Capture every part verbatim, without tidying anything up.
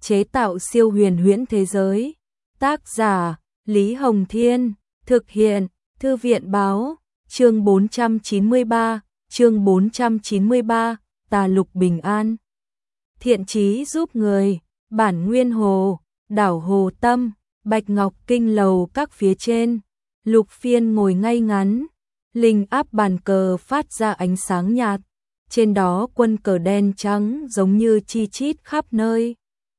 chế tạo siêu huyền huyễn thế giới. Tác giả Lý Hồng Thiên, thực hiện Thư viện Báo, chương bốn trăm chín mươi ba, chương bốn trăm chín mươi ba, Tà Lục Bình An. Thiện chí giúp người, bản Nguyên Hồ, đảo Hồ Tâm, Bạch Ngọc Kinh lầu các phía trên. Lục Phiên ngồi ngay ngắn, linh áp bàn cờ phát ra ánh sáng nhạt, trên đó quân cờ đen trắng giống như chi chít khắp nơi.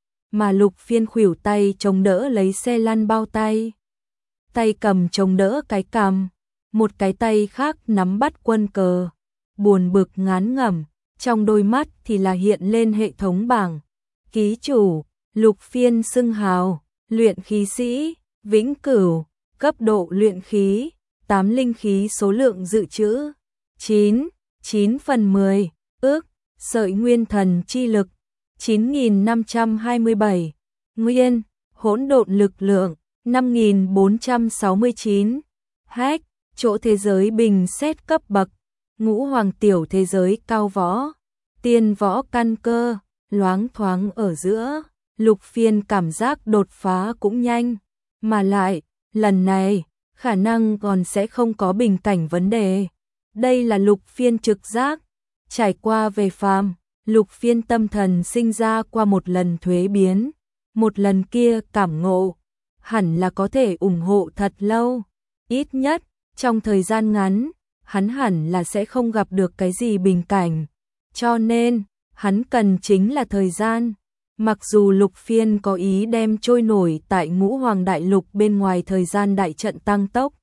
Mà Lục Phiên khuỷu tay chống đỡ lấy xe lăn bao tay, tay cầm chống đỡ cái cằm, một cái tay khác nắm bắt quân cờ, buồn bực ngán ngẩm, trong đôi mắt thì là hiện lên hệ thống bảng. Ký chủ, Lục Phiên xưng hào, luyện khí sĩ, vĩnh cửu, cấp độ luyện khí, tám linh khí số lượng dự trữ, chín, chín phần mười, ước, sợi nguyên thần chi lực, chín nghìn năm trăm hai mươi bảy, nguyên, hỗn độn lực lượng, năm nghìn bốn trăm sáu mươi chín, hack, chỗ thế giới bình xét cấp bậc, ngũ hoàng tiểu thế giới cao võ, tiên võ căn cơ, loáng thoáng ở giữa. Lục Phiên cảm giác đột phá cũng nhanh, mà lại, lần này, khả năng còn sẽ không có bình cảnh vấn đề. Đây là Lục Phiên trực giác, trải qua về phàm, Lục Phiên tâm thần sinh ra qua một lần thuế biến, một lần kia cảm ngộ, hẳn là có thể ủng hộ thật lâu, ít nhất, trong thời gian ngắn, hắn hẳn là sẽ không gặp được cái gì bình cảnh, cho nên, hắn cần chính là thời gian. Mặc dù Lục Phiên có ý đem trôi nổi tại Ngũ Hoàng Đại Lục bên ngoài thời gian đại trận tăng tốc,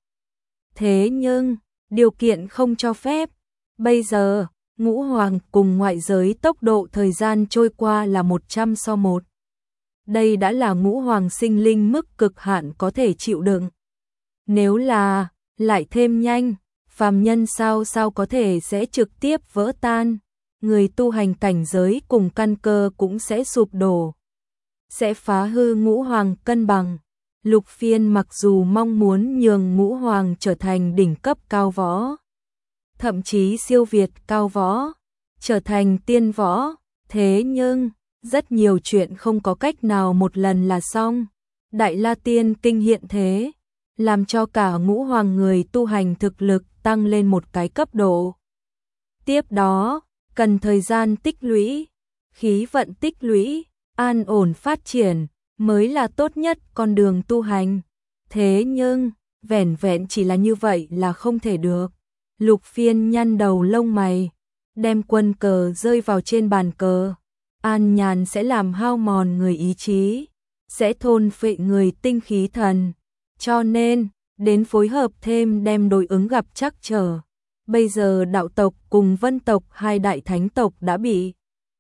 thế nhưng, điều kiện không cho phép. Bây giờ, Ngũ Hoàng cùng ngoại giới tốc độ thời gian trôi qua là một trăm so một. Đây đã là Ngũ Hoàng sinh linh mức cực hạn có thể chịu đựng. Nếu là, lại thêm nhanh, phàm nhân sao sao có thể sẽ trực tiếp vỡ tan. Người tu hành cảnh giới cùng căn cơ cũng sẽ sụp đổ, sẽ phá hư Ngũ Hoàng cân bằng. Lục Phiên mặc dù mong muốn nhường Ngũ Hoàng trở thành đỉnh cấp cao võ, thậm chí siêu việt cao võ, trở thành tiên võ, thế nhưng, rất nhiều chuyện không có cách nào một lần là xong. Đại La Tiên Kinh hiện thế, làm cho cả Ngũ Hoàng người tu hành thực lực tăng lên một cái cấp độ. Tiếp đó, cần thời gian tích lũy, khí vận tích lũy, an ổn phát triển, mới là tốt nhất con đường tu hành. Thế nhưng, vẻn vẹn chỉ là như vậy là không thể được. Lục Phiên nhăn đầu lông mày, đem quân cờ rơi vào trên bàn cờ. An nhàn sẽ làm hao mòn người ý chí, sẽ thôn phệ người tinh khí thần. Cho nên, đến phối hợp thêm đem đối ứng gặp trắc trở. Bây giờ đạo tộc cùng vân tộc hai đại thánh tộc đã bị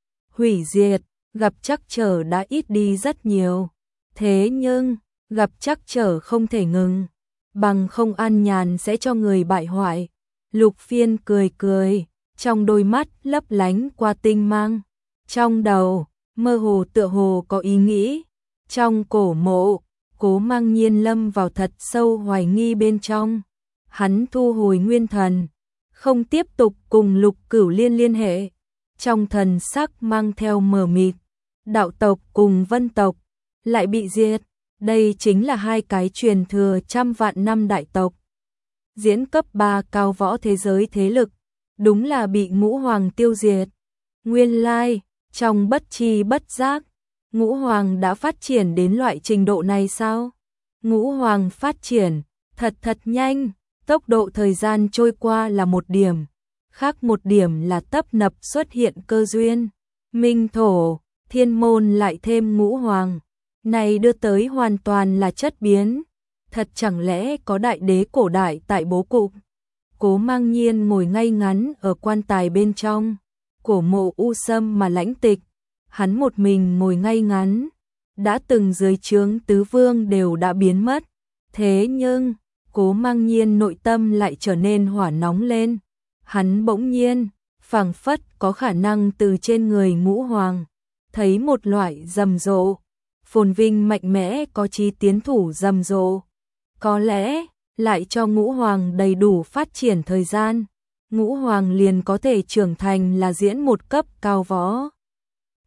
hủy diệt, gặp trắc trở đã ít đi rất nhiều. Thế nhưng, gặp trắc trở không thể ngừng, bằng không an nhàn sẽ cho người bại hoại. Lục Phiên cười cười, trong đôi mắt lấp lánh qua tinh mang. Trong đầu, mơ hồ tựa hồ có ý nghĩ. Trong cổ mộ, Cố Mang Nhiên lâm vào thật sâu hoài nghi bên trong. Hắn thu hồi nguyên thần, không tiếp tục cùng Lục Cửu Liên liên hệ, trong thần sắc mang theo mờ mịt. Đạo tộc cùng vân tộc lại bị diệt, đây chính là hai cái truyền thừa trăm vạn năm đại tộc. Diễn cấp ba cao võ thế giới thế lực, đúng là bị Ngũ Hoàng tiêu diệt. Nguyên lai, trong bất tri bất giác, Ngũ Hoàng đã phát triển đến loại trình độ này sao? Ngũ Hoàng phát triển, thật thật nhanh. Tốc độ thời gian trôi qua là một điểm, khác một điểm là tấp nập xuất hiện cơ duyên. Minh thổ, thiên môn lại thêm Ngũ Hoàng, này đưa tới hoàn toàn là chất biến. Thật chẳng lẽ có đại đế cổ đại tại bố cục? Cố Mang Nhiên ngồi ngay ngắn ở quan tài bên trong, cổ mộ u sâm mà lãnh tịch, hắn một mình ngồi ngay ngắn. Đã từng dưới trướng tứ vương đều đã biến mất, thế nhưng Cố Mang Nhiên nội tâm lại trở nên hỏa nóng lên. Hắn bỗng nhiên, phảng phất có khả năng từ trên người Ngũ Hoàng, thấy một loại rầm rộ, phồn vinh mạnh mẽ có chí tiến thủ rầm rộ. Có lẽ, lại cho Ngũ Hoàng đầy đủ phát triển thời gian, Ngũ Hoàng liền có thể trưởng thành là diễn một cấp cao võ.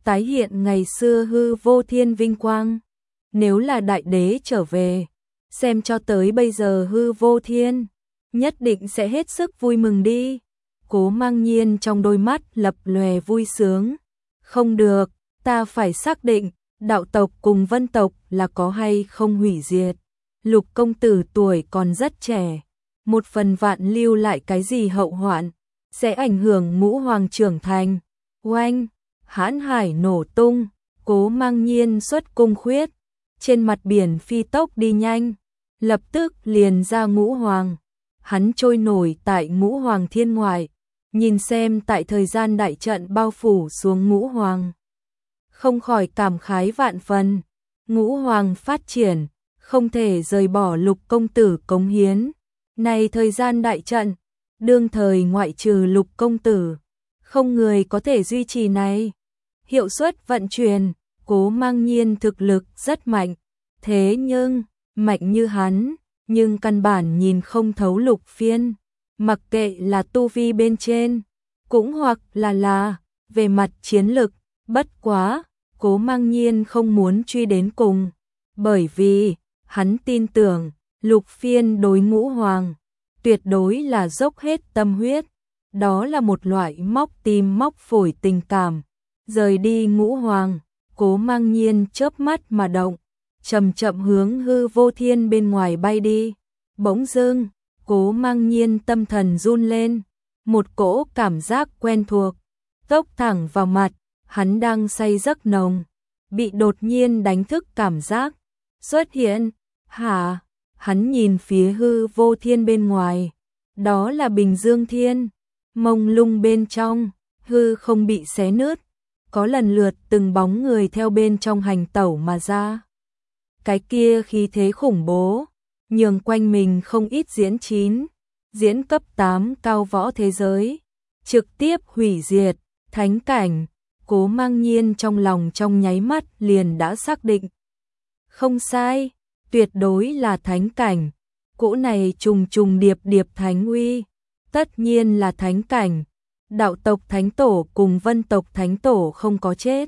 tái hiện ngày xưa Hư Vô Thiên vinh quang. Nếu là đại đế trở về, xem cho tới bây giờ Hư Vô Thiên, nhất định sẽ hết sức vui mừng đi. Cố Mang Nhiên trong đôi mắt lập lòe vui sướng. Không được, ta phải xác định, đạo tộc cùng vân tộc là có hay không hủy diệt. Lục công tử tuổi còn rất trẻ, một phần vạn lưu lại cái gì hậu hoạn, sẽ ảnh hưởng ngũ hoàng trưởng thành. Oanh, hãn hải nổ tung, Cố Mang Nhiên xuất cung khuyết, trên mặt biển phi tốc đi nhanh, lập tức liền ra ngũ hoàng. Hắn trôi nổi tại ngũ hoàng thiên ngoại, nhìn xem tại thời gian đại trận bao phủ xuống ngũ hoàng. Không khỏi cảm khái vạn phần, ngũ hoàng phát triển, không thể rời bỏ lục công tử cống hiến. Này thời gian đại trận, đương thời ngoại trừ lục công tử, không người có thể duy trì này. Hiệu suất vận chuyển, Cố Mang Nhiên thực lực rất mạnh, thế nhưng, mạnh như hắn, nhưng căn bản nhìn không thấu Lục Phiên, mặc kệ là tu vi bên trên, cũng hoặc là là, về mặt chiến lực, bất quá, Cố Mang Nhiên không muốn truy đến cùng, bởi vì, hắn tin tưởng, Lục Phiên đối ngũ hoàng, tuyệt đối là dốc hết tâm huyết, đó là một loại móc tim móc phổi tình cảm. Rời đi ngũ hoàng, Cố Mang Nhiên chớp mắt mà động, chậm chậm hướng Hư Vô Thiên bên ngoài bay đi. Bỗng dưng, Cố Mang Nhiên tâm thần run lên, một cỗ cảm giác quen thuộc, tốc thẳng vào mặt, hắn đang say giấc nồng, bị đột nhiên đánh thức cảm giác xuất hiện. Hả? Hắn nhìn phía Hư Vô Thiên bên ngoài, đó là Bình Dương Thiên, mông lung bên trong, hư không bị xé nứt, có lần lượt từng bóng người theo bên trong hành tẩu mà ra. Cái kia khí thế khủng bố, nhường quanh mình không ít diễn chín, diễn cấp tám cao võ thế giới, trực tiếp hủy diệt, thánh cảnh. Cố Mang Nhiên trong lòng trong nháy mắt liền đã xác định. Không sai, tuyệt đối là thánh cảnh, cỗ này trùng trùng điệp điệp thánh uy, tất nhiên là thánh cảnh. Đạo tộc thánh tổ cùng vân tộc thánh tổ không có chết.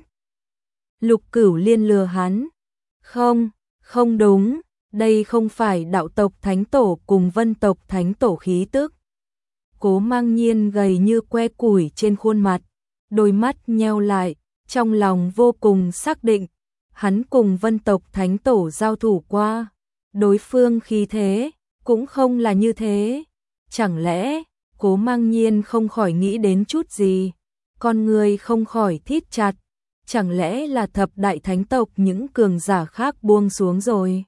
Lục Cửu Liên lừa hắn. Không, không đúng, đây không phải đạo tộc thánh tổ cùng vân tộc thánh tổ khí tức. Cố Mang Nhiên gầy như que củi trên khuôn mặt, đôi mắt nheo lại, trong lòng vô cùng xác định, hắn cùng vân tộc thánh tổ giao thủ qua, đối phương khí thế cũng không là như thế. Chẳng lẽ Cố Mang Nhiên không khỏi nghĩ đến chút gì, con người không khỏi thít chặt, chẳng lẽ là thập đại thánh tộc những cường giả khác buông xuống rồi.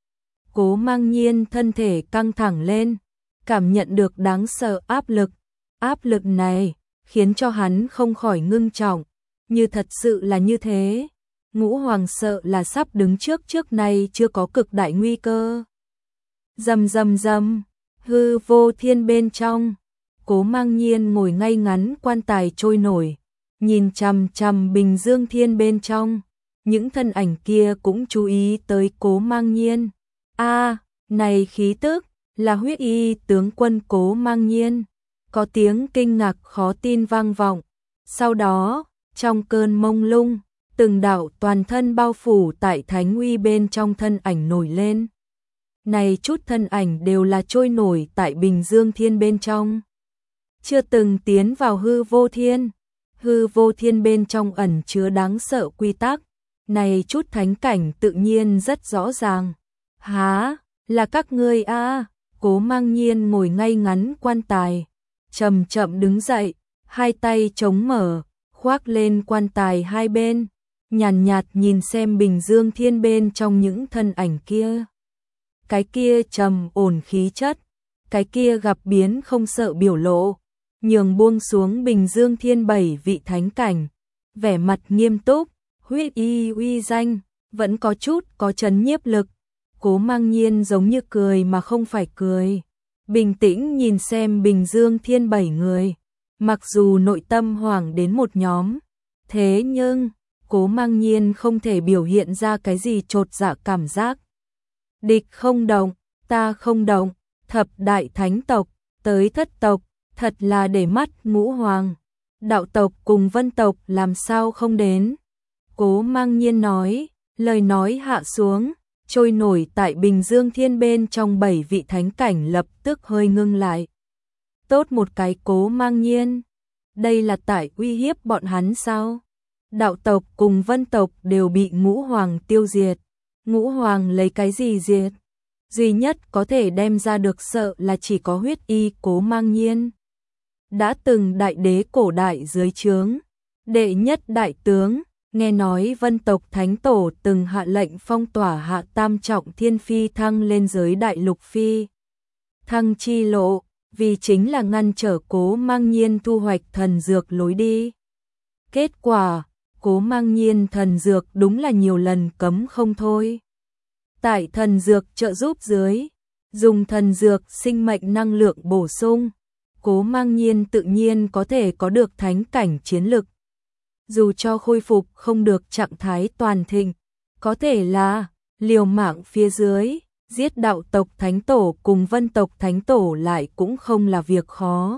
Cố Mang Nhiên thân thể căng thẳng lên, cảm nhận được đáng sợ áp lực, áp lực này khiến cho hắn không khỏi ngưng trọng, như thật sự là như thế, ngũ hoàng sợ là sắp đứng trước trước nay chưa có cực đại nguy cơ. Rầm rầm rầm, Hư Vô Thiên bên trong, Cố Mang Nhiên ngồi ngay ngắn quan tài trôi nổi, nhìn chằm chằm Bình Dương Thiên bên trong, những thân ảnh kia cũng chú ý tới Cố Mang Nhiên. A, à, này khí tức, là huyết y tướng quân Cố Mang Nhiên. Có tiếng kinh ngạc khó tin vang vọng. Sau đó, trong cơn mông lung, từng đạo toàn thân bao phủ tại thánh uy bên trong thân ảnh nổi lên. Này chút thân ảnh đều là trôi nổi tại Bình Dương Thiên bên trong, chưa từng tiến vào Hư Vô Thiên. Hư Vô Thiên bên trong ẩn chứa đáng sợ quy tắc, này chút thánh cảnh tự nhiên rất rõ ràng. Hả, là các ngươi a? À? Cố Mang Nhiên ngồi ngay ngắn quan tài, chậm chậm đứng dậy, hai tay chống mở, khoác lên quan tài hai bên, nhàn nhạt, nhạt nhìn xem Bình Dương Thiên bên trong những thân ảnh kia. Cái kia trầm ổn khí chất, cái kia gặp biến không sợ biểu lộ, nhường buông xuống Bình Dương Thiên bảy vị thánh cảnh, vẻ mặt nghiêm túc, huyết y uy danh, vẫn có chút có chấn nhiếp lực. Cố Mang Nhiên giống như cười mà không phải cười, bình tĩnh nhìn xem Bình Dương Thiên bảy người, mặc dù nội tâm hoảng đến một nhóm, thế nhưng Cố Mang Nhiên không thể biểu hiện ra cái gì chột dạ cảm giác. Địch không động, ta không động, thập đại thánh tộc, tới thất tộc, thật là để mắt ngũ hoàng. Đạo tộc cùng vân tộc làm sao không đến, Cố Mang Nhiên nói, lời nói hạ xuống, trôi nổi tại Bình Dương Thiên bên trong bảy vị thánh cảnh lập tức hơi ngưng lại. Tốt một cái Cố Mang Nhiên, đây là tại uy hiếp bọn hắn sao? Đạo tộc cùng vân tộc đều bị ngũ hoàng tiêu diệt. Ngũ hoàng lấy cái gì diệt? Duy nhất có thể đem ra được sợ là chỉ có huyết y Cố Mang Nhiên. Đã từng đại đế cổ đại dưới trướng, đệ nhất đại tướng, nghe nói vân tộc thánh tổ từng hạ lệnh phong tỏa hạ tam trọng thiên phi thăng lên giới đại lục phi. Thăng chi lộ, vì chính là ngăn trở Cố Mang Nhiên thu hoạch thần dược lối đi. Kết quả, Cố Mang Nhiên thần dược đúng là nhiều lần cấm không thôi. Tại thần dược trợ giúp dưới, dùng thần dược sinh mệnh năng lượng bổ sung, Cố Mang Nhiên tự nhiên có thể có được thánh cảnh chiến lực. Dù cho khôi phục không được trạng thái toàn thịnh, có thể là liều mạng phía dưới, giết đạo tộc thánh tổ cùng vân tộc thánh tổ lại cũng không là việc khó.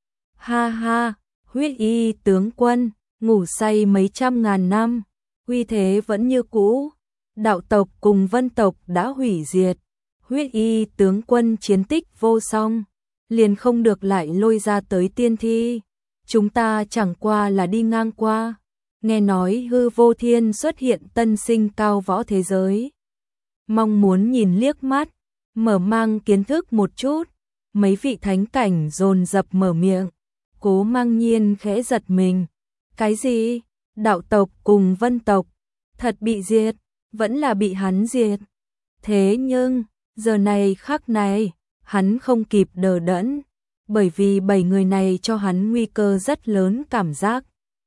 Ha ha, huyết y tướng quân, ngủ say mấy trăm ngàn năm, uy thế vẫn như cũ. Đạo tộc cùng vân tộc đã hủy diệt, huyết y tướng quân chiến tích vô song, liền không được lại lôi ra tới tiên thi. Chúng ta chẳng qua là đi ngang qua, nghe nói hư vô thiên xuất hiện tân sinh cao võ thế giới. Mong muốn nhìn liếc mắt, mở mang kiến thức một chút, mấy vị thánh cảnh dồn dập mở miệng. Cố Mang Nhiên khẽ giật mình. Cái gì? Đạo tộc cùng vân tộc thật bị diệt, vẫn là bị hắn diệt. Thế nhưng, giờ này khắc này, hắn không kịp đờ đẫn, bởi vì bảy người này cho hắn nguy cơ rất lớn cảm giác.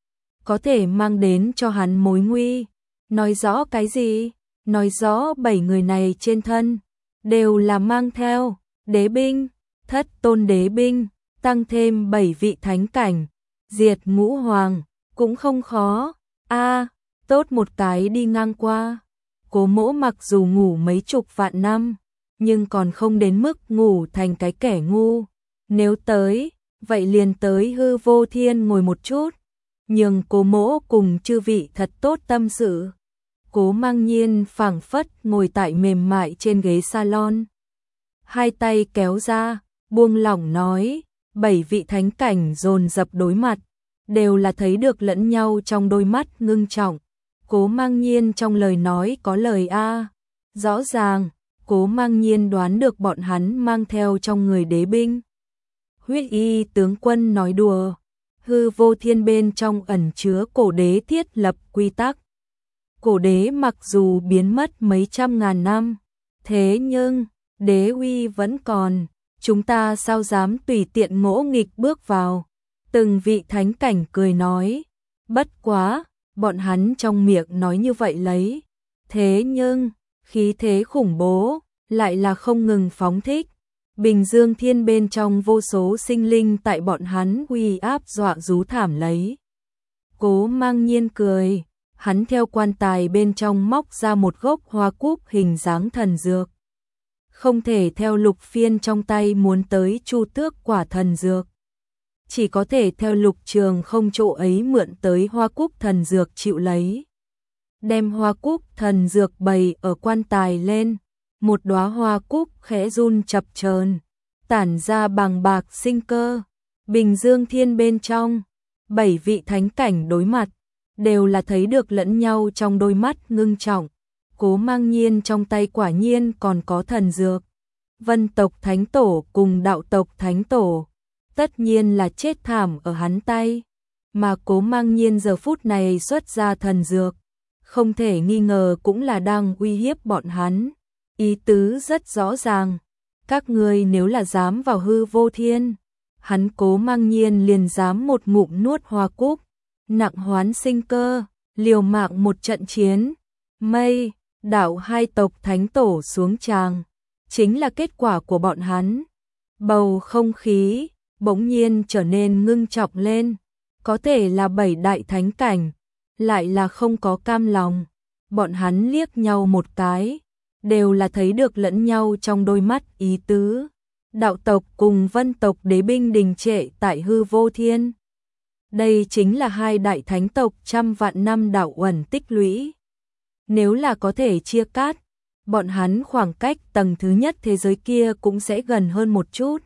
Có thể mang đến cho hắn mối nguy. Nói rõ cái gì? Nói rõ bảy người này trên thân, đều là mang theo, đế binh, thất tôn đế binh, tăng thêm bảy vị thánh cảnh, diệt ngũ hoàng, cũng không khó. A, tốt một cái đi ngang qua. Cố Mỗ mặc dù ngủ mấy chục vạn năm, nhưng còn không đến mức ngủ thành cái kẻ ngu. Nếu tới, vậy liền tới hư vô thiên ngồi một chút, nhường Cố Mỗ cùng chư vị thật tốt tâm sự. Cố Mang Nhiên phảng phất ngồi tại mềm mại trên ghế salon, hai tay kéo ra, buông lỏng nói, bảy vị thánh cảnh dồn dập đối mặt, đều là thấy được lẫn nhau trong đôi mắt ngưng trọng. Cố Mang Nhiên trong lời nói có lời a, rõ ràng, Cố Mang Nhiên đoán được bọn hắn mang theo trong người đế binh. Huyết y tướng quân nói đùa, hư vô thiên bên trong ẩn chứa cổ đế thiết lập quy tắc. Cổ đế mặc dù biến mất mấy trăm ngàn năm, thế nhưng, đế uy vẫn còn, chúng ta sao dám tùy tiện ngỗ nghịch bước vào. Từng vị thánh cảnh cười nói, bất quá, bọn hắn trong miệng nói như vậy lấy. Thế nhưng, khí thế khủng bố, lại là không ngừng phóng thích. Bình Dương Thiên bên trong vô số sinh linh tại bọn hắn uy áp dọa rú thảm lấy. Cố Mang Nhiên cười, hắn theo quan tài bên trong móc ra một gốc hoa cúc hình dáng thần dược. Không thể theo Lục Phiên trong tay muốn tới chu tước quả thần dược. Chỉ có thể theo Lục Trường không chỗ ấy mượn tới hoa cúc thần dược chịu lấy. Đem hoa cúc thần dược bày ở quan tài lên, một đóa hoa cúc khẽ run chập chờn, tản ra bàng bạc sinh cơ. Bình Dương Thiên bên trong, bảy vị thánh cảnh đối mặt, đều là thấy được lẫn nhau trong đôi mắt ngưng trọng. Cố Mang Nhiên trong tay quả nhiên còn có thần dược. Vân tộc thánh tổ cùng đạo tộc thánh tổ, tất nhiên là chết thảm ở hắn tay. Mà Cố Mang Nhiên giờ phút này xuất ra thần dược, không thể nghi ngờ cũng là đang uy hiếp bọn hắn. Ý tứ rất rõ ràng, các ngươi nếu là dám vào hư vô thiên, hắn Cố Mang Nhiên liền dám một ngụm nuốt hoa cúc, nặng hoán sinh cơ, liều mạng một trận chiến. Mây, đạo hai tộc thánh tổ xuống tràng, chính là kết quả của bọn hắn. Bầu không khí bỗng nhiên trở nên ngưng trọng lên, có thể là bảy đại thánh cảnh, lại là không có cam lòng. Bọn hắn liếc nhau một cái, đều là thấy được lẫn nhau trong đôi mắt ý tứ. Đạo tộc cùng vân tộc đế binh đình trệ tại hư vô thiên. Đây chính là hai đại thánh tộc trăm vạn năm đạo uẩn tích lũy. Nếu là có thể chia cắt, bọn hắn khoảng cách tầng thứ nhất thế giới kia cũng sẽ gần hơn một chút.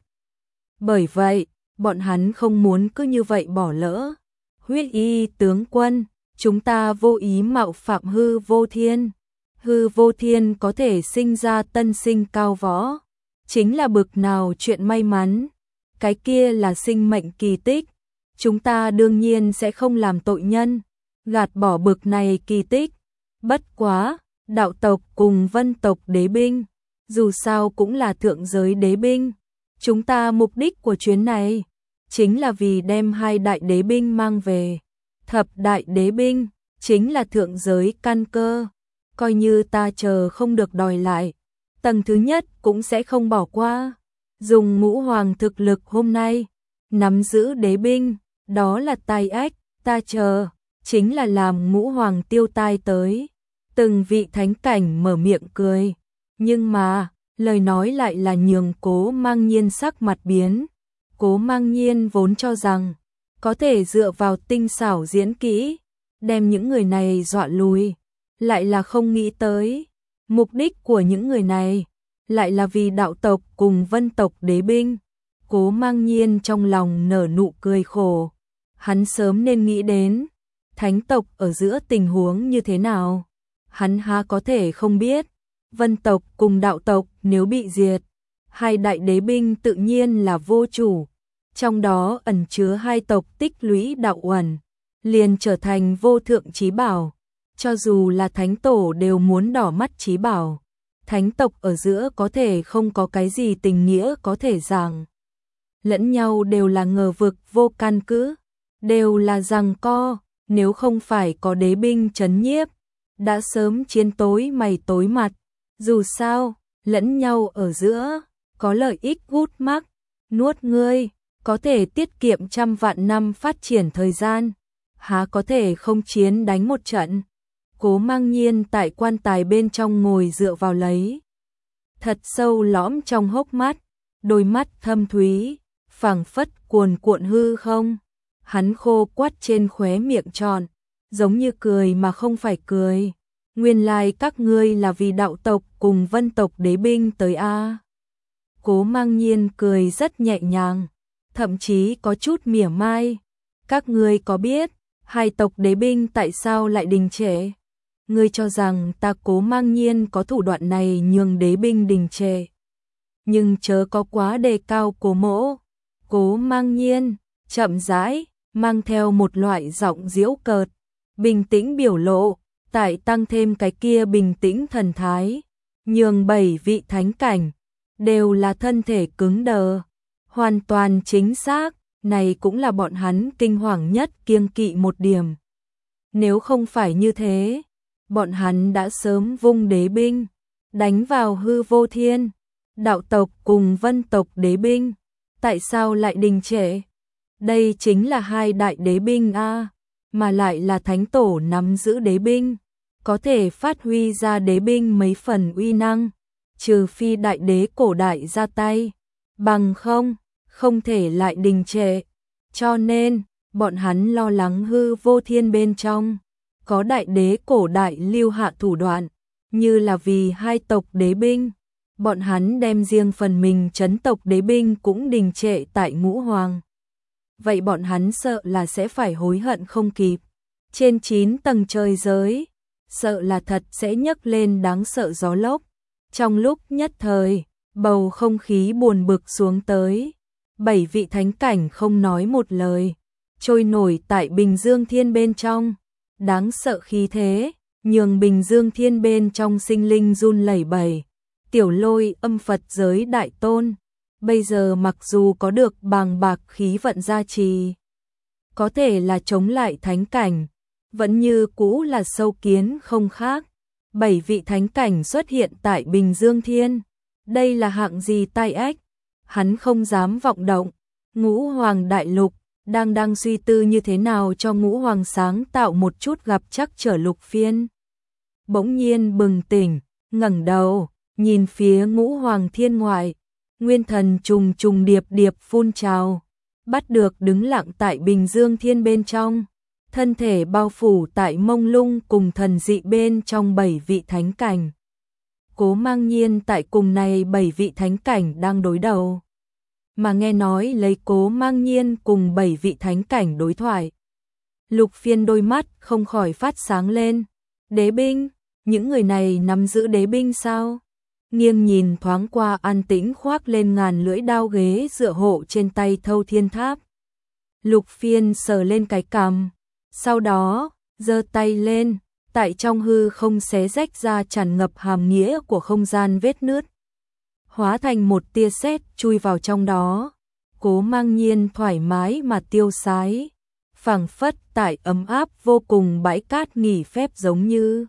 Bởi vậy, bọn hắn không muốn cứ như vậy bỏ lỡ. Huyết y tướng quân, chúng ta vô ý mạo phạm hư vô thiên. Hư vô thiên có thể sinh ra tân sinh cao võ. Chính là bực nào chuyện may mắn. Cái kia là sinh mệnh kỳ tích. Chúng ta đương nhiên sẽ không làm tội nhân. Gạt bỏ bực này kỳ tích. Bất quá, đạo tộc cùng vân tộc đế binh. Dù sao cũng là thượng giới đế binh. Chúng ta mục đích của chuyến này chính là vì đem hai đại đế binh mang về. Thập đại đế binh chính là thượng giới căn cơ. Coi như ta chờ không được đòi lại, tầng thứ nhất cũng sẽ không bỏ qua. Dùng ngũ hoàng thực lực hôm nay, nắm giữ đế binh, đó là tai ách, ta chờ, chính là làm ngũ hoàng tiêu tai tới. Từng vị thánh cảnh mở miệng cười, nhưng mà, lời nói lại là nhường Cố Mang Nhiên sắc mặt biến. Cố Mang Nhiên vốn cho rằng, có thể dựa vào tinh xảo diễn kỹ, đem những người này dọa lùi, lại là không nghĩ tới. Mục đích của những người này, lại là vì đạo tộc cùng vân tộc đế binh. Cố Mang Nhiên trong lòng nở nụ cười khổ, hắn sớm nên nghĩ đến, thánh tộc ở giữa tình huống như thế nào. Hắn há có thể không biết, vân tộc cùng đạo tộc nếu bị diệt, hai đại đế binh tự nhiên là vô chủ. Trong đó ẩn chứa hai tộc tích lũy đạo uẩn, liền trở thành vô thượng chí bảo. Cho dù là thánh tổ đều muốn đỏ mắt chí bảo. Thánh tộc ở giữa có thể không có cái gì tình nghĩa có thể giảng. Lẫn nhau đều là ngờ vực vô căn cứ, đều là giằng co, nếu không phải có đế binh trấn nhiếp, đã sớm chiến tối mày tối mặt. Dù sao, lẫn nhau ở giữa, có lợi ích gút mắc, nuốt ngươi, có thể tiết kiệm trăm vạn năm phát triển thời gian, há có thể không chiến đánh một trận. Cố Mang Nhiên tại quan tài bên trong ngồi dựa vào lấy. Thật sâu lõm trong hốc mắt, đôi mắt thâm thúy, phảng phất cuồn cuộn hư không. Hắn khô quắt trên khóe miệng tròn, giống như cười mà không phải cười. Nguyên lai các ngươi là vì đạo tộc cùng vân tộc đế binh tới a. Cố Mang Nhiên cười rất nhẹ nhàng, thậm chí có chút mỉa mai. Các ngươi có biết, hai tộc đế binh tại sao lại đình trệ? Ngươi cho rằng ta Cố Mang Nhiên có thủ đoạn này nhường đế binh đình trệ. Nhưng chớ có quá đề cao Cố mỗ. Cố Mang Nhiên, chậm rãi, mang theo một loại giọng giễu cợt, bình tĩnh biểu lộ, tại tăng thêm cái kia bình tĩnh thần thái, nhường bảy vị thánh cảnh, đều là thân thể cứng đờ. Hoàn toàn chính xác, này cũng là bọn hắn kinh hoàng nhất kiêng kỵ một điểm. Nếu không phải như thế, bọn hắn đã sớm vung đế binh, đánh vào hư vô thiên. Đạo tộc cùng vân tộc đế binh, tại sao lại đình trệ? Đây chính là hai đại đế binh a, mà lại là thánh tổ nắm giữ đế binh, có thể phát huy ra đế binh mấy phần uy năng, trừ phi đại đế cổ đại ra tay, bằng không, không thể lại đình trệ. Cho nên, bọn hắn lo lắng hư vô thiên bên trong có đại đế cổ đại lưu hạ thủ đoạn, như là vì hai tộc đế binh, bọn hắn đem riêng phần mình chấn tộc đế binh cũng đình trệ tại ngũ hoàng. Vậy bọn hắn sợ là sẽ phải hối hận không kịp. Trên chín tầng trời giới, sợ là thật sẽ nhấc lên đáng sợ gió lốc. Trong lúc nhất thời, bầu không khí buồn bực xuống tới. Bảy vị thánh cảnh không nói một lời, trôi nổi tại Bình Dương Thiên bên trong. Đáng sợ khí thế, nhường Bình Dương Thiên bên trong sinh linh run lẩy bẩy. Tiểu Lôi âm Phật giới đại tôn, bây giờ mặc dù có được bàng bạc khí vận gia trì, có thể là chống lại thánh cảnh, vẫn như cũ là sâu kiến không khác. Bảy vị thánh cảnh xuất hiện tại Bình Dương Thiên, đây là hạng gì tai ách, hắn không dám vọng động. Ngũ Hoàng Đại Lục đang đang suy tư như thế nào cho Ngũ Hoàng sáng tạo một chút gặp chắc trở lục phiên. Bỗng nhiên bừng tỉnh, ngẩng đầu, nhìn phía Ngũ Hoàng Thiên ngoại, nguyên thần trùng trùng điệp điệp phun trào. bắt được đứng lặng tại Bình Dương Thiên bên trong, thân thể bao phủ tại mông lung cùng thần dị bên trong bảy vị thánh cảnh. Cố Mang Nhiên tại cùng này bảy vị thánh cảnh đang đối đầu. Mà nghe nói lấy Cố Mang Nhiên cùng bảy vị thánh cảnh đối thoại. Lục Phiên đôi mắt không khỏi phát sáng lên. Đế binh, những người này nắm giữ đế binh sao? Nghiêng nhìn thoáng qua an tĩnh khoác lên ngàn lưỡi đao ghế dựa hộ trên tay Thâu Thiên Tháp. Lục Phiên sờ lên cái cằm, sau đó giơ tay lên, tại trong hư không xé rách ra tràn ngập hàm nghĩa của không gian vết nứt, hóa thành một tia sét chui vào trong đó. Cố Mang Nhiên thoải mái mà tiêu sái, phảng phất tại ấm áp vô cùng bãi cát nghỉ phép giống như.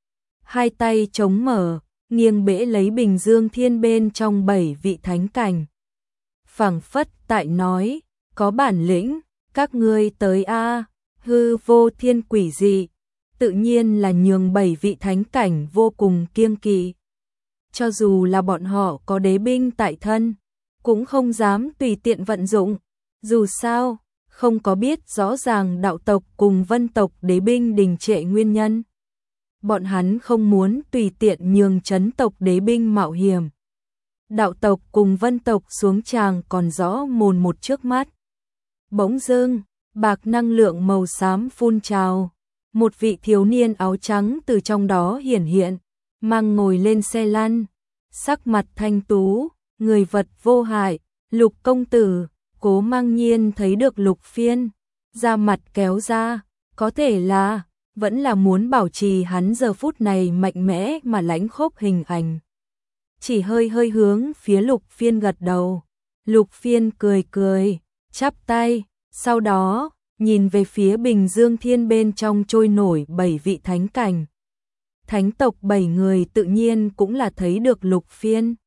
Hai tay chống mở, nghiêng bẽ lấy Bình Dương Thiên bên trong bảy vị thánh cảnh. Phảng phất tại nói, có bản lĩnh, các ngươi tới a. Hư vô thiên quỷ dị, tự nhiên là nhường bảy vị thánh cảnh vô cùng kiêng kỵ. Cho dù là bọn họ có đế binh tại thân, cũng không dám tùy tiện vận dụng. Dù sao, không có biết rõ ràng đạo tộc cùng vân tộc đế binh đình trệ nguyên nhân. Bọn hắn không muốn tùy tiện nhường chấn tộc đế binh mạo hiểm. Đạo tộc cùng vân tộc xuống tràng còn rõ mồn một trước mắt. Bỗng dưng, bạc năng lượng màu xám phun trào. Một vị thiếu niên áo trắng từ trong đó hiển hiện, mang ngồi lên xe lăn, sắc mặt thanh tú, người vật vô hại. Lục công tử. Cố Mang Nhiên thấy được Lục Phiên, da mặt kéo ra, có thể là vẫn là muốn bảo trì hắn giờ phút này mạnh mẽ mà lãnh khốc hình ảnh. Chỉ hơi hơi hướng phía Lục Phiên gật đầu. Lục Phiên cười cười, chắp tay, sau đó nhìn về phía Bình Dương Thiên bên trong trôi nổi bảy vị thánh cảnh. Thánh tộc bảy người tự nhiên cũng là thấy được Lục Phiên.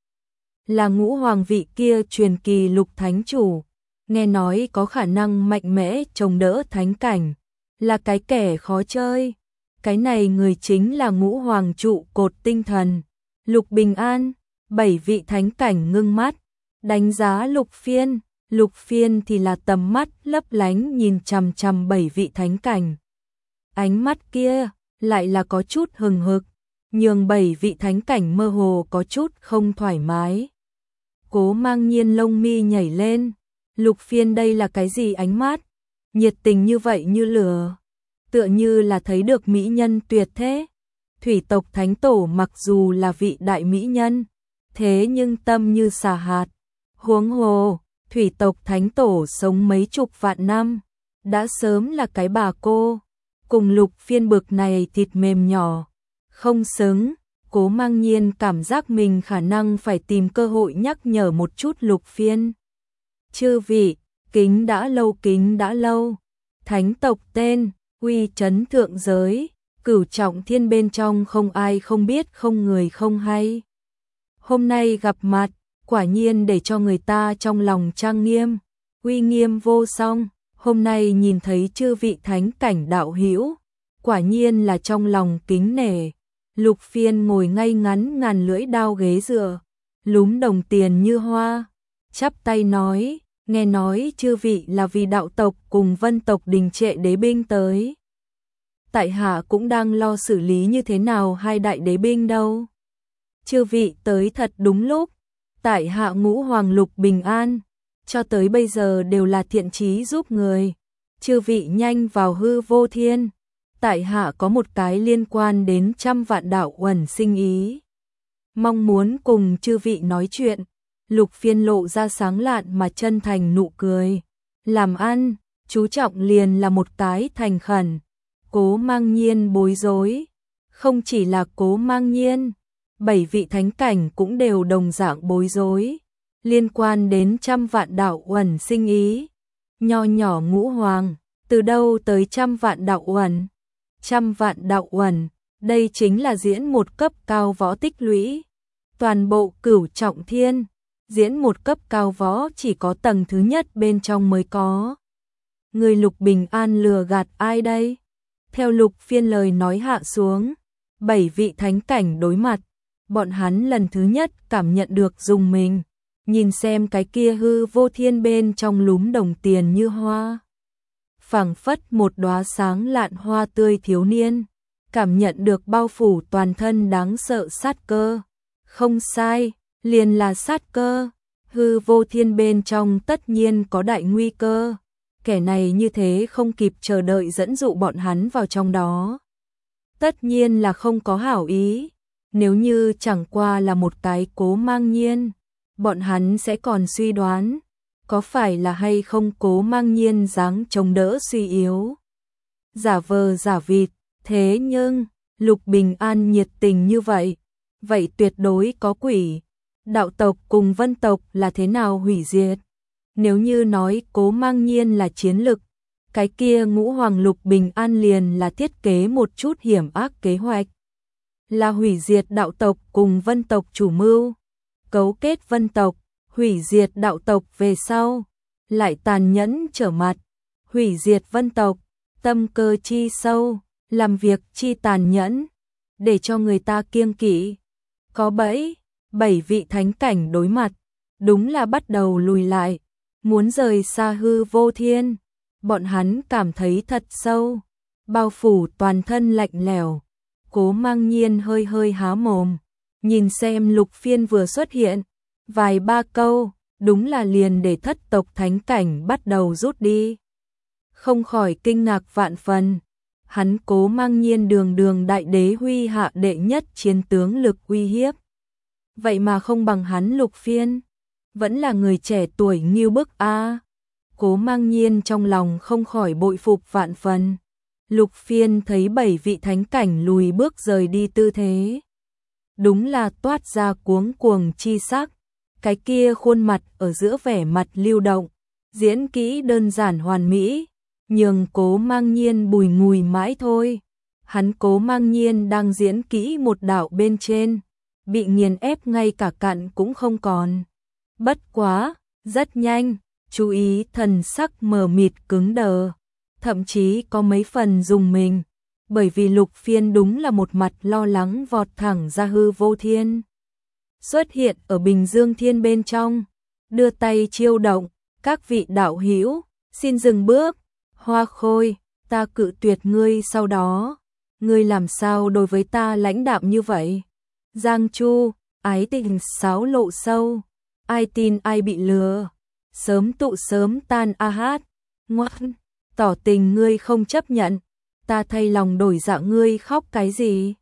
Là ngũ hoàng vị kia truyền kỳ Lục Thánh Chủ, nghe nói có khả năng mạnh mẽ chống đỡ thánh cảnh, là cái kẻ khó chơi. Cái này người chính là ngũ hoàng trụ cột tinh thần, Lục Bình An. Bảy vị thánh cảnh ngưng mắt, đánh giá Lục Phiên. Lục Phiên thì là tầm mắt lấp lánh nhìn chằm chằm bảy vị thánh cảnh. Ánh mắt kia lại là có chút hừng hực, nhường bảy vị thánh cảnh mơ hồ có chút không thoải mái. Cố Mang Nhiên lông mi nhảy lên. Lục Phiên đây là cái gì ánh mắt? Nhiệt tình như vậy như lửa. Tựa như là thấy được mỹ nhân tuyệt thế. Thủy tộc thánh tổ mặc dù là vị đại mỹ nhân, thế nhưng tâm như xà hạt. Huống hồ, thủy tộc thánh tổ sống mấy chục vạn năm, đã sớm là cái bà cô. Cùng Lục Phiên bực này thịt mềm nhỏ, không xứng. Cố Mang Nhiên cảm giác mình khả năng phải tìm cơ hội nhắc nhở một chút Lục Phiên. Chư vị, kính đã lâu kính đã lâu. Thánh tộc tên, uy chấn thượng giới, cửu trọng thiên bên trong không ai không biết không người không hay. Hôm nay gặp mặt, quả nhiên để cho người ta trong lòng trang nghiêm, uy nghiêm vô song. Hôm nay nhìn thấy chư vị thánh cảnh đạo hữu, quả nhiên là trong lòng kính nể. Lục Phiên ngồi ngay ngắn ngàn lưỡi đao ghế dựa, lúm đồng tiền như hoa, chắp tay nói, nghe nói chư vị là vì đạo tộc cùng vân tộc đình trệ đế binh tới. Tại hạ cũng đang lo xử lý như thế nào hai đại đế binh đâu. Chư vị tới thật đúng lúc, tại hạ ngũ hoàng Lục Bình An, cho tới bây giờ đều là thiện chí giúp người. Chư vị nhanh vào hư vô thiên. Tại hạ có một cái liên quan đến trăm vạn đạo uẩn sinh ý, mong muốn cùng chư vị nói chuyện. Lục Phiên lộ ra sáng lạn mà chân thành nụ cười. Làm ăn, chú trọng liền là một cái thành khẩn. Cố Mang Nhiên bối rối. Không chỉ là Cố Mang Nhiên, bảy vị thánh cảnh cũng đều đồng dạng bối rối. Liên quan đến trăm vạn đạo uẩn sinh ý. Nho nhỏ ngũ hoàng, từ đâu tới trăm vạn đạo uẩn? Trăm vạn đạo uẩn, đây chính là diễn một cấp cao võ tích lũy. Toàn bộ cửu trọng thiên, diễn một cấp cao võ chỉ có tầng thứ nhất bên trong mới có. Người Lục Bình An lừa gạt ai đây? Theo Lục Phiên lời nói hạ xuống, bảy vị thánh cảnh đối mặt, bọn hắn lần thứ nhất cảm nhận được dùng mình, nhìn xem cái kia hư vô thiên bên trong lúm đồng tiền như hoa. Phảng phất một đóa sáng lạn hoa tươi thiếu niên, cảm nhận được bao phủ toàn thân đáng sợ sát cơ. Không sai, liền là sát cơ, hư vô thiên bên trong tất nhiên có đại nguy cơ. Kẻ này như thế không kịp chờ đợi dẫn dụ bọn hắn vào trong đó. Tất nhiên là không có hảo ý, nếu như chẳng qua là một cái Cố Mang Nhiên, bọn hắn sẽ còn suy đoán, có phải là hay không Cố Mang Nhiên dáng chống đỡ suy yếu. Giả vờ giả vịt, thế nhưng, Lục Bình An nhiệt tình như vậy, vậy tuyệt đối có quỷ. Đạo tộc cùng vân tộc là thế nào hủy diệt? Nếu như nói Cố Mang Nhiên là chiến lực, cái kia Ngũ Hoàng Lục Bình An liền là thiết kế một chút hiểm ác kế hoạch. Là hủy diệt đạo tộc cùng vân tộc chủ mưu, cấu kết vân tộc, hủy diệt đạo tộc về sau, lại tàn nhẫn trở mặt, hủy diệt vân tộc, tâm cơ chi sâu, làm việc chi tàn nhẫn, để cho người ta kiêng kỵ. Có bẫy, bảy vị thánh cảnh đối mặt, đúng là bắt đầu lùi lại, muốn rời xa hư vô thiên. Bọn hắn cảm thấy thật sâu, bao phủ toàn thân lạnh lẽo. Cố Mang Nhiên hơi hơi há mồm, nhìn xem Lục Phiên vừa xuất hiện, vài ba câu, đúng là liền để thất tộc thánh cảnh bắt đầu rút đi. Không khỏi kinh ngạc vạn phần, hắn Cố Mang Nhiên đường đường đại đế huy hạ đệ nhất chiến tướng lực uy hiếp. Vậy mà không bằng hắn Lục Phiên, vẫn là người trẻ tuổi nghiêu bức a. Cố Mang Nhiên trong lòng không khỏi bội phục vạn phần. Lục Phiên thấy bảy vị thánh cảnh lùi bước rời đi tư thế, đúng là toát ra cuống cuồng chi sắc, cái kia khuôn mặt ở giữa vẻ mặt lưu động, diễn kỹ đơn giản hoàn mỹ, nhường Cố Mang Nhiên bùi ngùi mãi thôi. Hắn Cố Mang Nhiên đang diễn kỹ một đạo bên trên, bị nghiền ép ngay cả cặn cũng không còn. Bất quá, rất nhanh, chú ý thần sắc mờ mịt cứng đờ, thậm chí có mấy phần dùng mình, bởi vì Lục Phiên đúng là một mặt lo lắng vọt thẳng ra hư vô thiên. Xuất hiện ở Bình Dương Thiên bên trong, đưa tay chiêu động, các vị đạo hữu xin dừng bước. Hoa Khôi, ta cự tuyệt ngươi sau đó, ngươi làm sao đối với ta lãnh đạm như vậy? Giang Chu, ái tình sáo lộ sâu, ai tin ai bị lừa, sớm tụ sớm tan a hát, ngoan, tỏ tình ngươi không chấp nhận, ta thay lòng đổi dạ ngươi khóc cái gì?